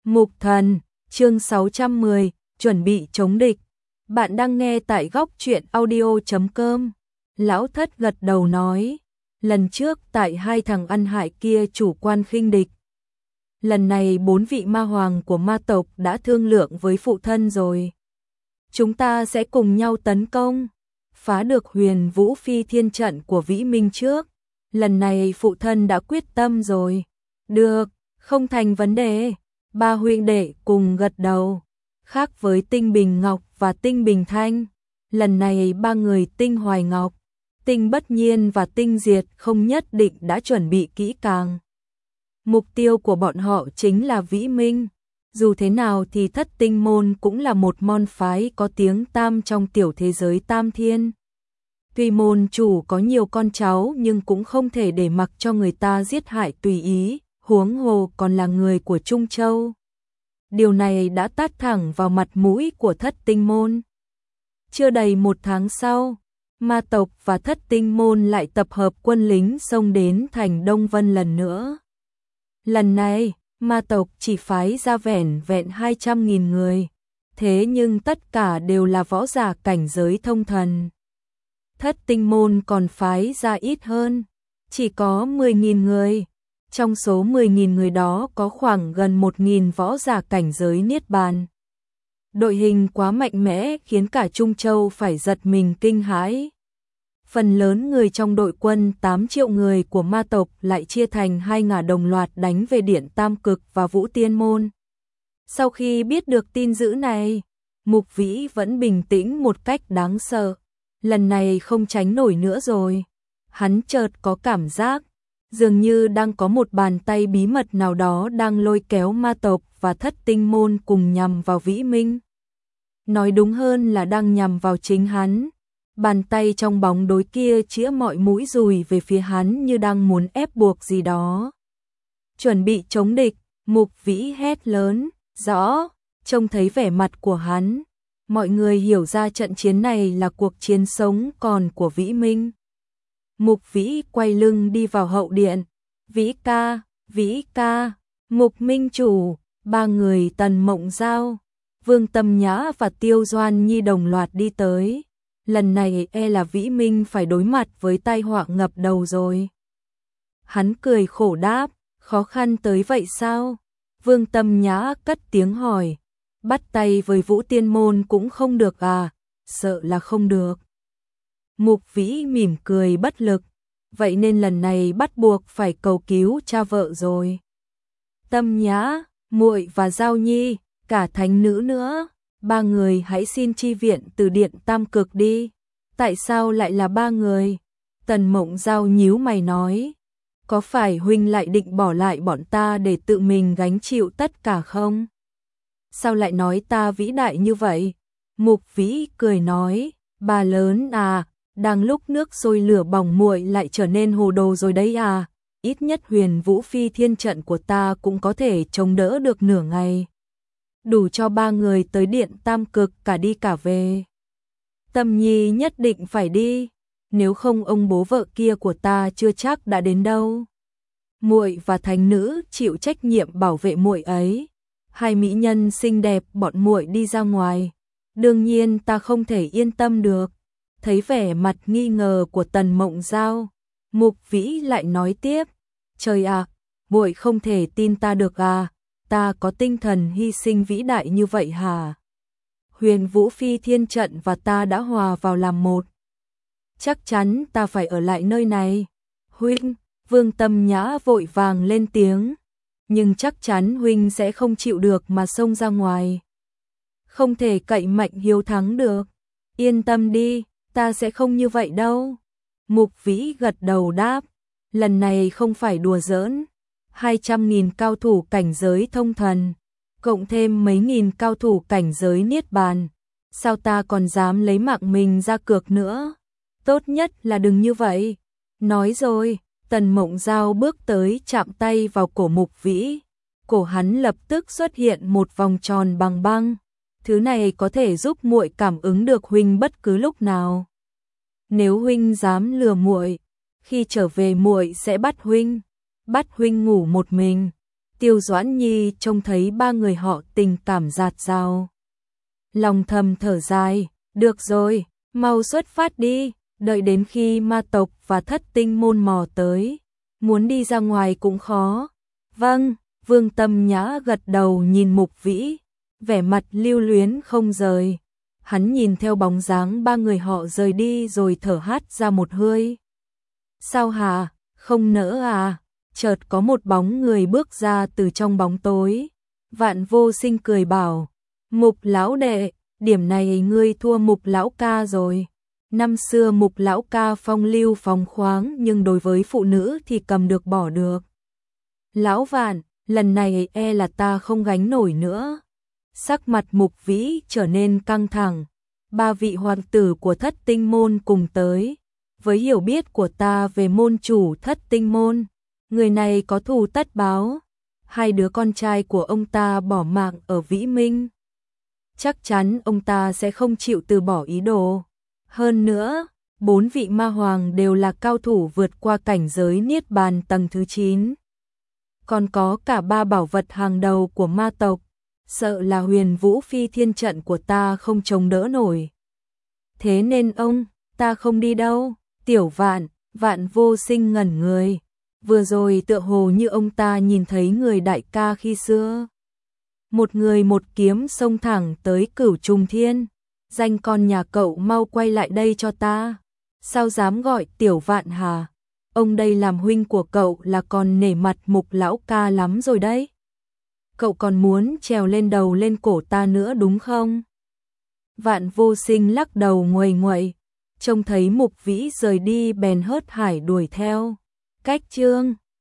Mục Thần, chương 610, chuẩn bị chống địch. Bạn đang nghe tại góc truyện audio.com. Lão Thất gật đầu nói, lần trước tại hai thằng ăn hại kia chủ quan khinh địch. Lần này 4 vị ma hoàng của ma tộc đã thương lượng với phụ thân rồi. Chúng ta sẽ cùng nhau tấn công, phá được Huyền Vũ Phi Thiên trận của Vĩ Minh trước. Lần này phụ thân đã quyết tâm rồi. Được, không thành vấn đề. Ba huynh đệ cùng gật đầu. Khác với Tinh Bình Ngọc và Tinh Bình Thanh, lần này ba người Tinh Hoài Ngọc, Tinh Bất Nhiên và Tinh Diệt không nhất định đã chuẩn bị kỹ càng. Mục tiêu của bọn họ chính là Vĩ Minh. Dù thế nào thì Thất Tinh Môn cũng là một môn phái có tiếng tam trong tiểu thế giới Tam Thiên. Tuy môn chủ có nhiều con cháu nhưng cũng không thể để mặc cho người ta giết hại tùy ý, huống hồ còn là người của Trung Châu. Điều này đã tát thẳng vào mặt mũi của Thất Tinh Môn. Chưa đầy 1 tháng sau, ma tộc và Thất Tinh Môn lại tập hợp quân lính xông đến thành Đông Vân lần nữa. Lần này, ma tộc chỉ phái ra vẻn vẹn 200.000 người, thế nhưng tất cả đều là võ giả cảnh giới thông thần. Thất Tinh Môn còn phái ra ít hơn, chỉ có 10.000 người. Trong số 10.000 người đó có khoảng gần 1.000 võ giả cảnh giới Niết Bàn. Đội hình quá mạnh mẽ khiến cả Trung Châu phải giật mình kinh hãi. Phần lớn người trong đội quân 8 triệu người của ma tộc lại chia thành hai ngả đồng loạt đánh về Điện Tam Cực và Vũ Tiên Môn. Sau khi biết được tin dữ này, Mục Vĩ vẫn bình tĩnh một cách đáng sợ. Lần này không tránh nổi nữa rồi. Hắn chợt có cảm giác dường như đang có một bàn tay bí mật nào đó đang lôi kéo ma tộc và Thất Tinh Môn cùng nhằm vào Vĩ Minh. Nói đúng hơn là đang nhằm vào chính hắn. Bàn tay trong bóng tối kia chĩa mọi mũi dùi về phía hắn như đang muốn ép buộc gì đó. Chuẩn bị chống địch, Mục Vĩ hét lớn, rõ, trông thấy vẻ mặt của hắn. Mọi người hiểu ra trận chiến này là cuộc chiến sống còn của Vĩ Minh. Mục Vĩ quay lưng đi vào hậu điện. Vĩ ca, Mục Minh chủ, ba người Tần Mộng Giao, Vương Tâm Nhã và Tiêu Doan Nhi đồng loạt đi tới. Lần này là Vĩ Minh phải đối mặt với tai họa ngập đầu rồi. Hắn cười khổ đáp, khó khăn tới vậy sao? Vương Tâm Nhã cất tiếng hỏi, bắt tay với Vũ Tiên Môn cũng không được à? Sợ là không được. Mục Vĩ mỉm cười bất lực, vậy nên lần này bắt buộc phải cầu cứu cha vợ rồi. Tâm Nhã, muội và Giao Nhi, cả thánh nữ nữa, ba người hãy xin chi viện từ Điện Tam Cực đi. Tại sao lại là ba người? Tần Mộng Giao nhíu mày nói, có phải huynh lại định bỏ lại bọn ta để tự mình gánh chịu tất cả không? Sao lại nói ta vĩ đại như vậy? Mục Vĩ cười nói, bà lớn à, đang lúc nước sôi lửa bỏng muội lại trở nên hồ đồ rồi đấy à, ít nhất Huyền Vũ Phi Thiên trận của ta cũng có thể chống đỡ được nửa ngày. Đủ cho ba người tới Điện Tam Cực cả đi cả về. Tâm Nhi nhất định phải đi, nếu không ông bố vợ kia của ta chưa chắc đã đến đâu. Muội và thánh nữ chịu trách nhiệm bảo vệ muội ấy. Hai mỹ nhân xinh đẹp bọn muội đi ra ngoài, đương nhiên ta không thể yên tâm được. Thấy vẻ mặt nghi ngờ của Tần Mộng Giao, Mục Vĩ lại nói tiếp, trời ạ, muội không thể tin ta được à, ta có tinh thần hy sinh vĩ đại như vậy hả? Huyền Vũ Phi Thiên trận và ta đã hòa vào làm một. Chắc chắn ta phải ở lại nơi này. Huynh, Vương Tâm Nhã vội vàng lên tiếng, nhưng chắc chắn huynh sẽ không chịu được mà xông ra ngoài. Không thể cậy mạnh hiếu thắng được. Yên tâm đi, ta sẽ không như vậy đâu. Mục Vĩ gật đầu đáp, lần này không phải đùa giỡn. 200.000 cao thủ cảnh giới thông thần, cộng thêm mấy nghìn cao thủ cảnh giới Niết Bàn. Sao ta còn dám lấy mạng mình ra cược nữa? Tốt nhất là đừng như vậy. Nói rồi, Tần Mộng Giao bước tới chạm tay vào cổ Mục Vĩ. Cổ hắn lập tức xuất hiện một vòng tròn bằng băng. Thứ này có thể giúp muội cảm ứng được huynh bất cứ lúc nào. Nếu huynh dám lừa muội, khi trở về muội sẽ bắt huynh ngủ một mình. Tiêu Doãn Nhi trông thấy ba người họ tình cảm dạt dào. Lòng thầm thở dài, được rồi, mau xuất phát đi, đợi đến khi ma tộc và thất tinh môn mò tới. Muốn đi ra ngoài cũng khó. Vâng, Vương Tâm Nhã gật đầu nhìn Mục Vĩ, vẻ mặt lưu luyến không rời. Hắn nhìn theo bóng dáng ba người họ rời đi rồi thở hắt ra một hơi. Sao hả, không nỡ à? Chợt có một bóng người bước ra từ trong bóng tối. Vạn Vô Sinh cười bảo, Mục lão đệ, điểm này ngươi thua Mục lão ca rồi. Năm xưa Mục lão ca phong lưu phóng khoáng nhưng đối với phụ nữ thì cầm được bỏ được. Lão Vạn, lần này e là ta không gánh nổi nữa. Sắc mặt Mục Vĩ trở nên căng thẳng. Ba vị hoàng tử của thất tinh môn cùng tới. Với hiểu biết của ta về môn chủ thất tinh môn, người này có thù tất báo. Hai đứa con trai của ông ta bỏ mạng ở Vĩ Minh. Chắc chắn ông ta sẽ không chịu từ bỏ ý đồ. Hơn nữa, 4 vị ma hoàng đều là cao thủ vượt qua cảnh giới Niết Bàn tầng thứ 9. Còn có cả 3 bảo vật hàng đầu của ma tộc, sợ là Huyền Vũ Phi Thiên trận của ta không chống đỡ nổi. Thế nên ta không đi đâu. Tiểu Vạn, Vạn Vô Sinh ngẩn người. Vừa rồi tựa hồ như ông ta nhìn thấy người đại ca khi xưa. Một người một kiếm xông thẳng tới Cửu Trùng Thiên. Danh con nhà cậu mau quay lại đây cho ta. Sao dám gọi Tiểu Vạn hả? Ông đây làm huynh của cậu là còn nể mặt Mục lão ca lắm rồi đấy. Cậu còn muốn trèo lên đầu lên cổ ta nữa đúng không? Vạn Vô Sinh lắc đầu nguầy nguậy, trông thấy Mục Vĩ rời đi bèn hớt hải đuổi theo. Cách chương